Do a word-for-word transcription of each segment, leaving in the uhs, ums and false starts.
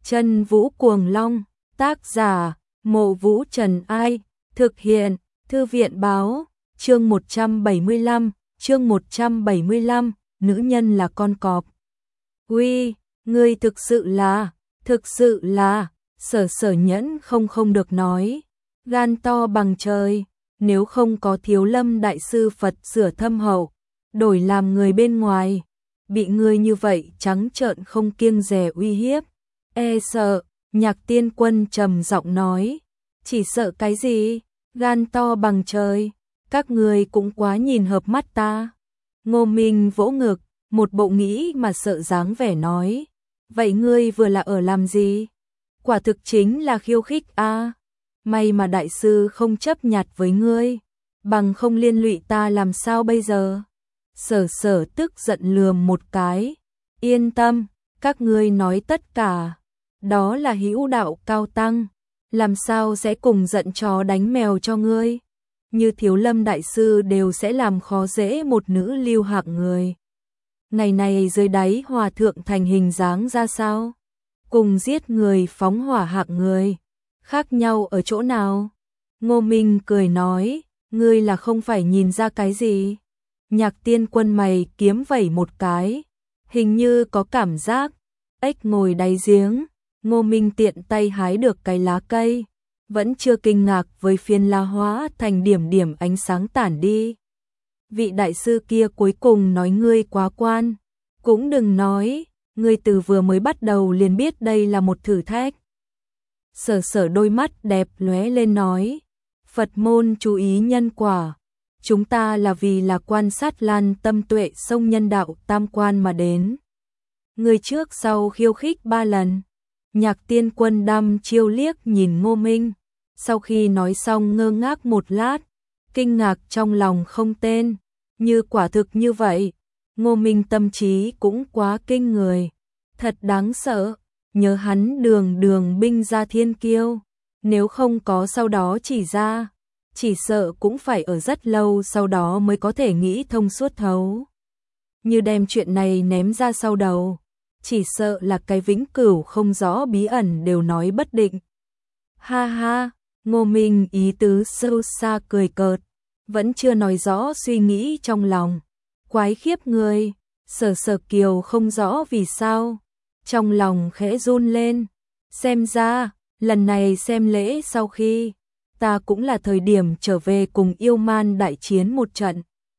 Chân Vũ Cuồng Long, tác giả, Mộ Vũ Trần Ai, thực hiện, Thư viện Báo, chương một trăm bảy mươi lăm, chương một trăm bảy mươi lăm, nữ nhân là con cọp. Uy, ngươi thực sự là, thực sự là, Sở Sở Nhẫn không không được nói, gan to bằng trời, nếu không có Thiếu Lâm đại sư Phật sửa thâm hậu, đổi làm người bên ngoài, bị ngươi như vậy trắng trợn không kiêng dè uy hiếp, e sợ. Nhạc Tiên Quân trầm giọng nói, chỉ sợ cái gì, gan to bằng trời, các ngươi cũng quá nhìn hợp mắt ta. Ngô Minh vỗ ngực, một bộ nghĩ mà sợ dáng vẻ nói, vậy ngươi vừa là ở làm gì? Quả thực chính là khiêu khích a. May mà đại sư không chấp nhặt với ngươi, bằng không liên lụy ta làm sao bây giờ? Sở Sở tức giận lườm một cái, yên tâm, các ngươi nói tất cả, đó là hữu đạo cao tăng, làm sao sẽ cùng giận chó đánh mèo cho ngươi? Như Thiếu Lâm đại sư đều sẽ làm khó dễ một nữ lưu hạng người. Ngày này dưới đáy hòa thượng thành hình dáng ra sao? Cùng giết người phóng hỏa hạng người, khác nhau ở chỗ nào? Ngô Minh cười nói, ngươi là không phải nhìn ra cái gì? Nhạc Tiên Quân mày kiếm vẩy một cái, hình như có cảm giác, ếch ngồi đáy giếng. Ngô Minh tiện tay hái được cái lá cây, vẫn chưa kinh ngạc với phiến lá hóa thành điểm điểm ánh sáng tản đi. Vị đại sư kia cuối cùng nói ngươi quá quan, cũng đừng nói, ngươi từ vừa mới bắt đầu liền biết đây là một thử thách. Sở Sở đôi mắt đẹp lóe lên nói, Phật môn chú ý nhân quả, chúng ta là vì là quan sát lan tâm tuệ sông nhân đạo tam quan mà đến. Ngươi trước sau khiêu khích ba lần. Nhạc Tiên Quân đăm chiêu liếc nhìn Ngô Minh, sau khi nói xong ngơ ngác một lát, kinh ngạc trong lòng không tên, như quả thực như vậy, Ngô Minh tâm trí cũng quá kinh người, thật đáng sợ, nhớ hắn đường đường binh ra thiên kiêu, nếu không có sau đó chỉ ra, chỉ sợ cũng phải ở rất lâu sau đó mới có thể nghĩ thông suốt thấu. Như đem chuyện này ném ra sau đầu, chỉ sợ là cái vĩnh cửu không rõ bí ẩn đều nói bất định. Ha ha, Ngô Minh ý tứ sâu xa cười cợt, vẫn chưa nói rõ suy nghĩ trong lòng. Quái khiếp người, Sở Sở Kiều không rõ vì sao, trong lòng khẽ run lên. Xem ra, lần này xem lễ sau khi, ta cũng là thời điểm trở về cùng yêu man đại chiến một trận.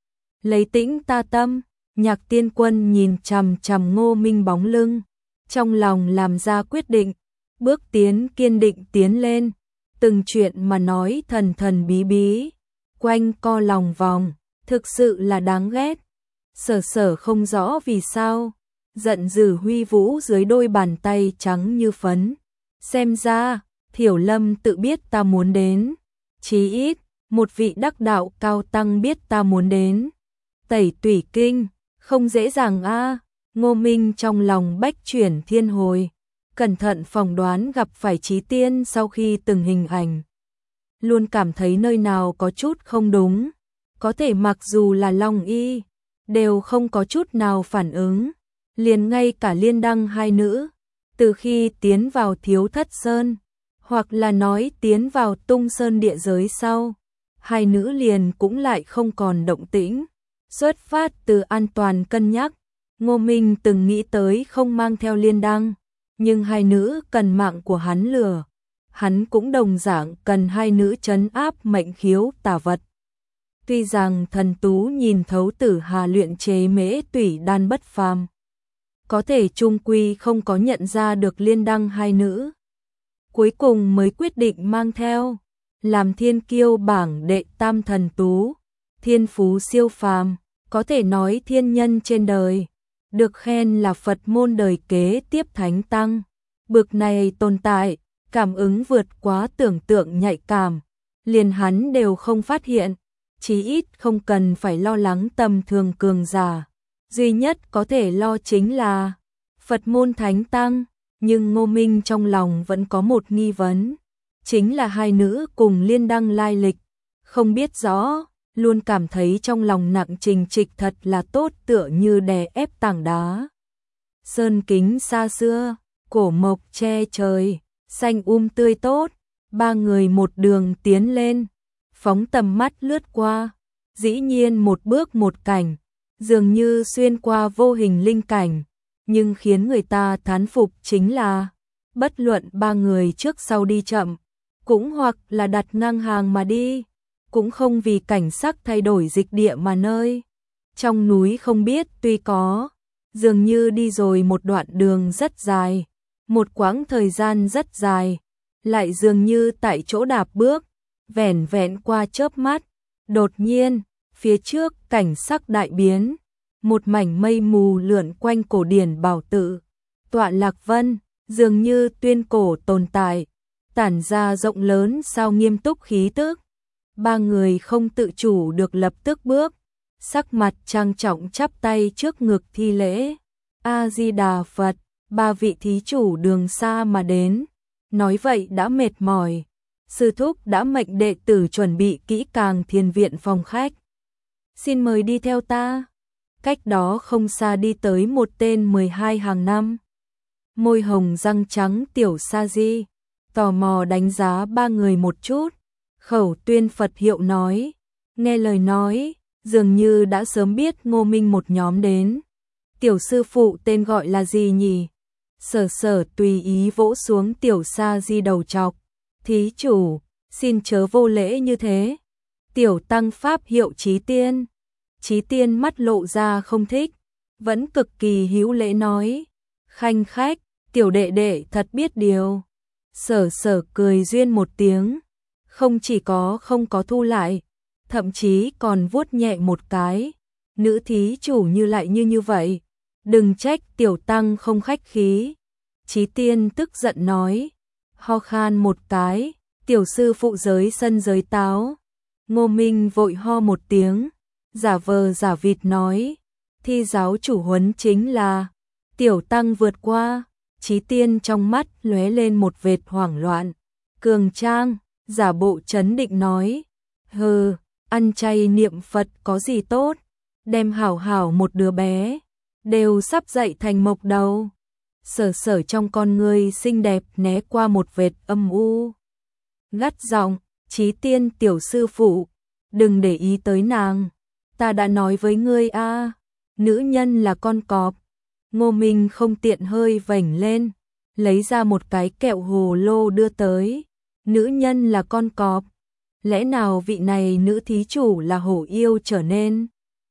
Lấy tĩnh ta tâm. Nhạc Tiên Quân nhìn chằm chằm Ngô Minh bóng lưng, trong lòng làm ra quyết định, bước tiến kiên định tiến lên, từng chuyện mà nói thần thần bí bí, quanh co lòng vòng, thực sự là đáng ghét. Sở Sở không rõ vì sao, giận dữ huy vũ dưới đôi bàn tay trắng như phấn. Xem ra, Thiểu Lâm tự biết ta muốn đến, chí ít, một vị đắc đạo cao tăng biết ta muốn đến. Tẩy tủy kinh. Không dễ dàng a. À. Ngô Minh trong lòng bách chuyển thiên hồi, cẩn thận phỏng đoán gặp phải Chí Tiên sau khi từng hình ảnh. Luôn cảm thấy nơi nào có chút không đúng, có thể mặc dù là Long Y, đều không có chút nào phản ứng, liền ngay cả Liên Đăng hai nữ, từ khi tiến vào Thiếu Thất Sơn, hoặc là nói tiến vào Tung Sơn địa giới sau, hai nữ liền cũng lại không còn động tĩnh. Xuất phát từ an toàn cân nhắc, Ngô Minh từng nghĩ tới không mang theo Liên Đăng, nhưng hai nữ cần mạng của hắn lừa, hắn cũng đồng dạng cần hai nữ trấn áp mệnh khiếu tà vật. Tuy rằng thần tú nhìn thấu Tử Hà luyện chế mễ tủy đan bất phàm, có thể chung quy không có nhận ra được Liên Đăng hai nữ. Cuối cùng mới quyết định mang theo, làm thiên kiêu bảng đệ tam thần tú, thiên phú siêu phàm. Có thể nói thiên nhân trên đời, được khen là Phật môn đời kế tiếp thánh tăng. Bực này tồn tại, cảm ứng vượt quá tưởng tượng nhạy cảm, liền hắn đều không phát hiện, chí ít không cần phải lo lắng tầm thường cường giả. Duy nhất có thể lo chính là Phật môn thánh tăng, nhưng Ngô Minh trong lòng vẫn có một nghi vấn, chính là hai nữ cùng Liên Đăng lai lịch, không biết rõ. Luôn cảm thấy trong lòng nặng trình trịch thật là tốt tựa như đè ép tảng đá. Sơn kính xa xưa, cổ mộc che trời, xanh um tươi tốt, ba người một đường tiến lên, phóng tầm mắt lướt qua, dĩ nhiên một bước một cảnh, dường như xuyên qua vô hình linh cảnh, nhưng khiến người ta thán phục chính là, bất luận ba người trước sau đi chậm, cũng hoặc là đặt ngang hàng mà đi, cũng không vì cảnh sắc thay đổi dịch địa mà nơi. Trong núi không biết tuy có, dường như đi rồi một đoạn đường rất dài, một quãng thời gian rất dài, lại dường như tại chỗ đạp bước, vẻn vẹn qua chớp mắt, đột nhiên, phía trước cảnh sắc đại biến, một mảnh mây mù lượn quanh cổ điển bảo tự, tọa Lạc Vân, dường như tuyên cổ tồn tại, tản ra rộng lớn sao nghiêm túc khí tức. Ba người không tự chủ được lập tức bước, sắc mặt trang trọng chắp tay trước ngực thi lễ. A Di Đà Phật, ba vị thí chủ đường xa mà đến, nói vậy đã mệt mỏi. Sư thúc đã mệnh đệ tử chuẩn bị kỹ càng thiền viện phòng khách. Xin mời đi theo ta. Cách đó không xa đi tới một tên mười hai hàng năm. Môi hồng răng trắng tiểu sa di, tò mò đánh giá ba người một chút. Khẩu tuyên Phật hiệu nói, nghe lời nói, dường như đã sớm biết Ngô Minh một nhóm đến. Tiểu sư phụ tên gọi là gì nhỉ? Sở sở tùy ý vỗ xuống tiểu sa di đầu chọc. Thí chủ, xin chớ vô lễ như thế. Tiểu tăng pháp hiệu Chí Tiên. Chí Tiên mắt lộ ra không thích, vẫn cực kỳ hữu lễ nói. Khanh khách, tiểu đệ đệ thật biết điều. Sở sở cười duyên một tiếng, không chỉ có không có thu lại, thậm chí còn vuốt nhẹ một cái. Nữ thí chủ như lại như như vậy, đừng trách tiểu tăng không khách khí. Chí Tiên tức giận nói, ho khan một cái, tiểu sư phụ giới sân giới táo. Ngô Minh vội ho một tiếng, giả vờ giả vịt nói, thi giáo chủ huấn chính là tiểu tăng vượt qua. Chí Tiên trong mắt lóe lên một vệt hoảng loạn, cường trang, giả bộ trấn định nói, hừ, ăn chay niệm Phật có gì tốt, đem hảo hảo một đứa bé, đều sắp dậy thành mộc đầu. Sở sở trong con người xinh đẹp né qua một vệt âm u. Gắt giọng, Chí Tiên tiểu sư phụ, đừng để ý tới nàng, ta đã nói với ngươi a, nữ nhân là con cọp. Ngô Minh không tiện hơi vểnh lên, lấy ra một cái kẹo hồ lô đưa tới. Nữ nhân là con cọp, lẽ nào vị này nữ thí chủ là hổ yêu trở nên?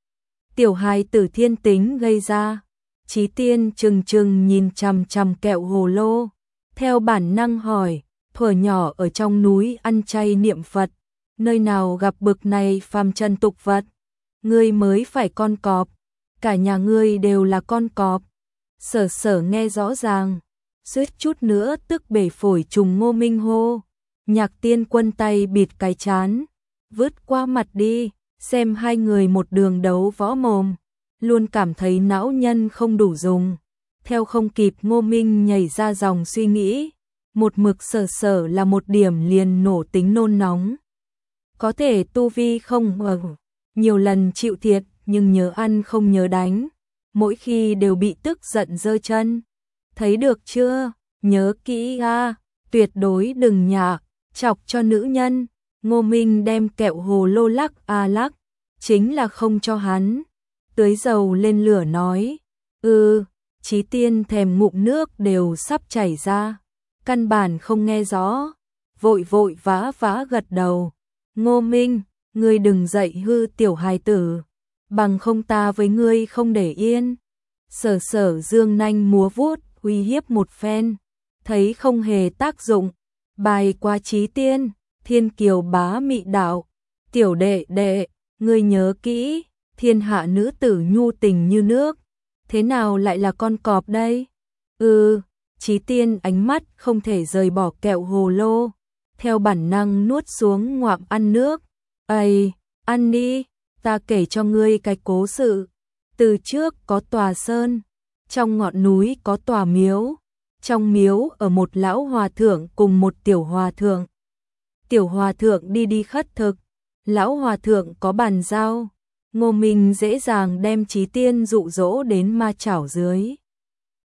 Tiểu hài tử thiên tính gây ra. Chí Tiên trừng trừng nhìn chằm chằm kẹo hồ lô, theo bản năng hỏi, thuở nhỏ ở trong núi ăn chay niệm Phật, nơi nào gặp bực này phàm trần tục vật? Ngươi mới phải con cọp, cả nhà ngươi đều là con cọp. Sở sở nghe rõ ràng, suýt chút nữa tức bể phổi trùng Ngô Minh hô. Nhạc Tiên Quân tay bịt cái chán, vứt qua mặt đi, xem hai người một đường đấu võ mồm, luôn cảm thấy não nhân không đủ dùng. Theo không kịp Ngô Minh nhảy ra dòng suy nghĩ, một mực sở sở là một điểm liền nổ tính nôn nóng. Có thể tu vi không ở, nhiều lần chịu thiệt nhưng nhớ ăn không nhớ đánh, mỗi khi đều bị tức giận giơ chân. Thấy được chưa, nhớ kỹ a, tuyệt đối đừng nhả, chọc cho nữ nhân. Ngô Minh đem kẹo hồ lô lắc a lắc, chính là không cho hắn. Tưới dầu lên lửa nói, ừ, Chí Tiên thèm ngụm nước đều sắp chảy ra, căn bản không nghe rõ, vội vội vã vã gật đầu. Ngô Minh, ngươi đừng dạy hư tiểu hài tử, bằng không ta với ngươi không để yên. Sở sở dương nanh múa vuốt, uy hiếp một phen, thấy không hề tác dụng, bài qua Chí Tiên, thiên kiều bá mị đạo, tiểu đệ đệ, ngươi nhớ kỹ, thiên hạ nữ tử nhu tình như nước, thế nào lại là con cọp đây? Ừ, Chí Tiên ánh mắt không thể rời bỏ kẹo hồ lô, theo bản năng nuốt xuống ngoạm ăn nước. Ây, ăn đi, ta kể cho ngươi cái cố sự. Từ trước có tòa sơn, trong ngọn núi có tòa miếu, trong miếu ở một lão hòa thượng cùng một tiểu hòa thượng. Tiểu hòa thượng đi đi khất thực, lão hòa thượng có bàn giao, Ngô Minh dễ dàng đem Chí Tiên dụ dỗ đến ma chảo dưới.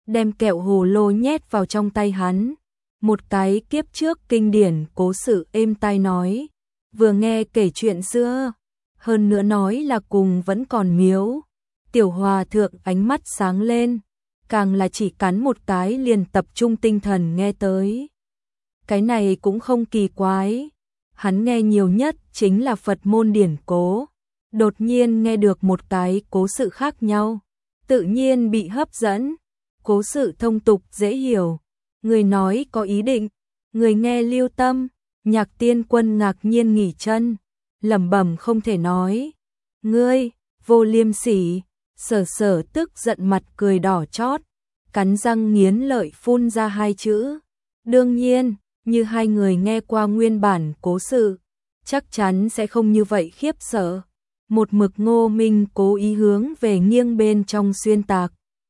đem kẹo hồ lô nhét vào trong tay hắn. Một cái kiếp trước kinh điển cố sự êm tai nói, vừa nghe kể chuyện xưa, hơn nữa nói là cùng vẫn còn miếu. Tiểu hòa thượng ánh mắt sáng lên, càng là chỉ cắn một cái liền tập trung tinh thần nghe tới. Cái này cũng không kỳ quái, hắn nghe nhiều nhất chính là Phật môn điển cố. Đột nhiên nghe được một cái cố sự khác nhau, tự nhiên bị hấp dẫn. Cố sự thông tục dễ hiểu, người nói có ý định, người nghe lưu tâm. Nhạc Tiên Quân ngạc nhiên nghỉ chân, lẩm bẩm không thể nói. Ngươi, vô liêm sỉ. Sở Sở tức giận mặt cười đỏ chót, cắn răng nghiến lợi phun ra hai chữ. Đương nhiên, như hai người nghe qua nguyên bản cố sự, chắc chắn sẽ không như vậy khiếp sợ. Một mực Ngô Minh cố ý hướng về nghiêng bên trong xuyên tạc.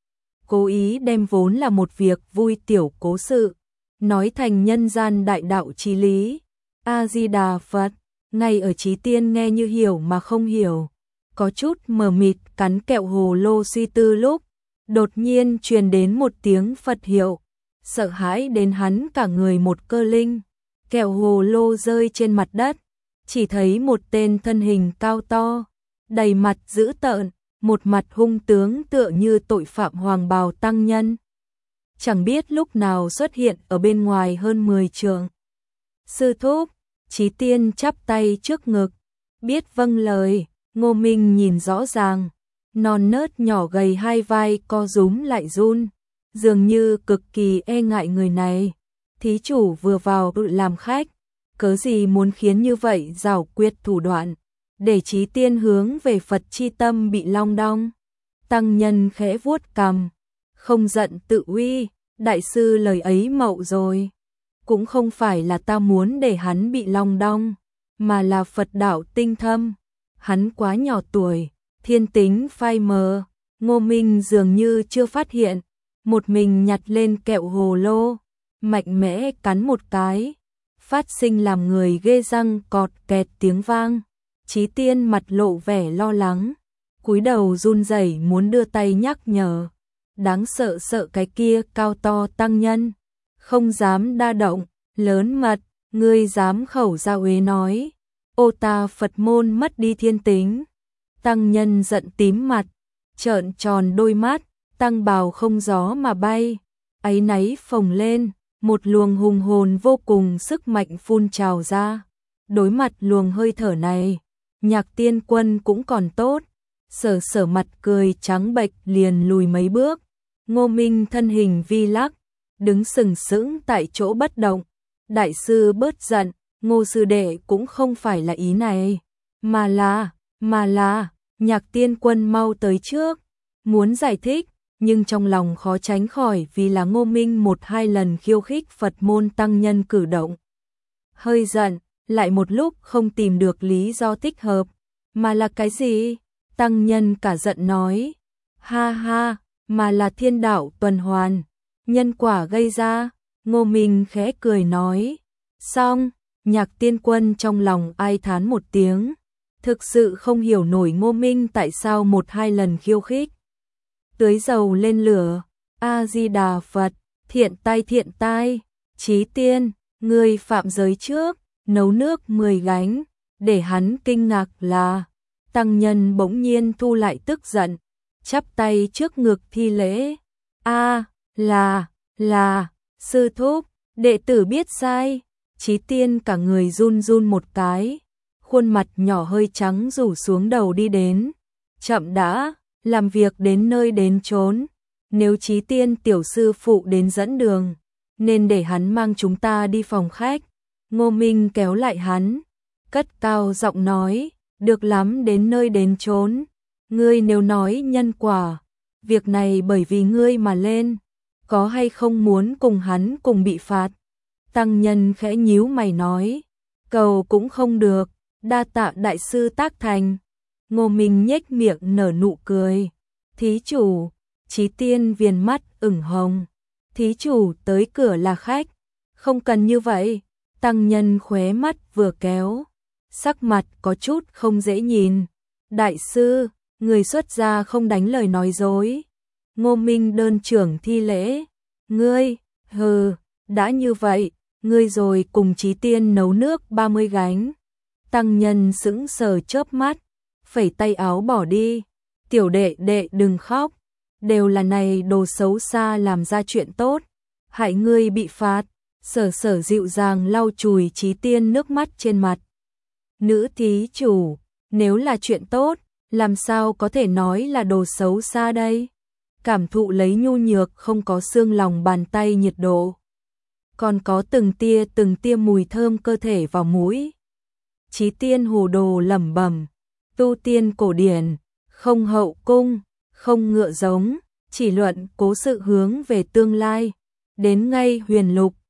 Cố ý đem vốn là một việc vui tiểu cố sự, nói thành nhân gian đại đạo chí lý. A-di-đà Phật, ngay ở Chí Tiên nghe như hiểu mà không hiểu, có chút mờ mịt cắn kẹo hồ lô suy tư lúc, đột nhiên truyền đến một tiếng Phật hiệu, sợ hãi đến hắn cả người một cơ linh. Kẹo hồ lô rơi trên mặt đất, chỉ thấy một tên thân hình cao to, đầy mặt dữ tợn, một mặt hung tướng tựa như tội phạm hoàng bào tăng nhân. Chẳng biết lúc nào xuất hiện ở bên ngoài hơn mười trượng. Sư thúc, Chí Tiên chắp tay trước ngực, biết vâng lời. Ngô Minh nhìn rõ ràng, non nớt nhỏ gầy hai vai co rúm lại run, dường như cực kỳ e ngại người này. Thí chủ vừa vào làm khách, cớ gì muốn khiến như vậy giảo quyệt thủ đoạn, để Chí Tiên hướng về Phật chi tâm bị long đong. Tăng nhân khẽ vuốt cằm, không giận tự uy, đại sư lời ấy mậu rồi. Cũng không phải là ta muốn để hắn bị long đong, mà là Phật đạo tinh thâm. Hắn quá nhỏ tuổi, thiên tính phai mờ. Ngô Minh dường như chưa phát hiện, một mình nhặt lên kẹo hồ lô, mạnh mẽ cắn một cái, phát sinh làm người ghê răng cọt kẹt tiếng vang. Chí Tiên mặt lộ vẻ lo lắng, cúi đầu run rẩy muốn đưa tay nhắc nhở. Đáng sợ sợ cái kia cao to tăng nhân, không dám đa động, lớn mật, ngươi dám khẩu ra uế nói. Ô ta Phật môn mất đi thiên tính. Tăng nhân giận tím mặt, trợn tròn đôi mắt, tăng bào không gió mà bay, áy náy phồng lên, một luồng hùng hồn vô cùng sức mạnh phun trào ra. Đối mặt luồng hơi thở này, Nhạc Tiên Quân cũng còn tốt, Sở Sở mặt cười trắng bệch liền lùi mấy bước. Ngô Minh thân hình vi lắc, đứng sừng sững tại chỗ bất động. Đại sư bớt giận, Ngô sư đệ cũng không phải là ý này, mà là, mà là, Nhạc Tiên Quân mau tới trước, muốn giải thích, nhưng trong lòng khó tránh khỏi vì là Ngô Minh một hai lần khiêu khích Phật môn tăng nhân cử động. Hơi giận, lại một lúc không tìm được lý do thích hợp, mà là cái gì? Tăng nhân cả giận nói, ha ha, mà là thiên đạo tuần hoàn, nhân quả gây ra. Ngô Minh khẽ cười nói, xong. Nhạc Tiên Quân trong lòng ai thán một tiếng, thực sự không hiểu nổi Ngô Minh tại sao một hai lần khiêu khích. Tưới dầu lên lửa, A-di-đà Phật, thiện tai thiện tai. Chí Tiên, ngươi phạm giới trước, nấu nước mười gánh. Để hắn kinh ngạc là, tăng nhân bỗng nhiên thu lại tức giận, chắp tay trước ngực thi lễ. A, là, là, sư thúc, đệ tử biết sai. Chí Tiên cả người run run một cái, khuôn mặt nhỏ hơi trắng rủ xuống đầu đi đến. Chậm đã, làm việc đến nơi đến chốn. Nếu Chí Tiên tiểu sư phụ đến dẫn đường, nên để hắn mang chúng ta đi phòng khách. Ngô Minh kéo lại hắn, cất cao giọng nói, được lắm, đến nơi đến chốn. Ngươi nếu nói nhân quả, việc này bởi vì ngươi mà lên, có hay không muốn cùng hắn cùng bị phạt? Tăng nhân khẽ nhíu mày nói, cầu cũng không được, đa tạ đại sư tác thành. Ngô Minh nhếch miệng nở nụ cười, thí chủ. Chí Tiên viền mắt ửng hồng, thí chủ tới cửa là khách, không cần như vậy. Tăng nhân khóe mắt vừa kéo, sắc mặt có chút không dễ nhìn. Đại sư, người xuất gia không đánh lời nói dối. Ngô Minh đơn trưởng thi lễ, ngươi, hừ, đã như vậy, ngươi rồi cùng Chí Tiên nấu nước ba mươi gánh. Tăng nhân sững sờ chớp mắt, phẩy tay áo bỏ đi, tiểu đệ đệ đừng khóc, đều là này đồ xấu xa làm ra chuyện tốt, hại ngươi bị phạt. Sở Sở dịu dàng lau chùi Chí Tiên nước mắt trên mặt. Nữ thí chủ, nếu là chuyện tốt, làm sao có thể nói là đồ xấu xa đây? Cảm thụ lấy nhu nhược không có xương lòng bàn tay nhiệt độ, còn có từng tia từng tia mùi thơm cơ thể vào mũi. Chí Tiên hồ đồ lẩm bẩm, tu tiên cổ điển, không hậu cung, không ngựa giống, chỉ luận cố sự hướng về tương lai, đến ngay huyền lục,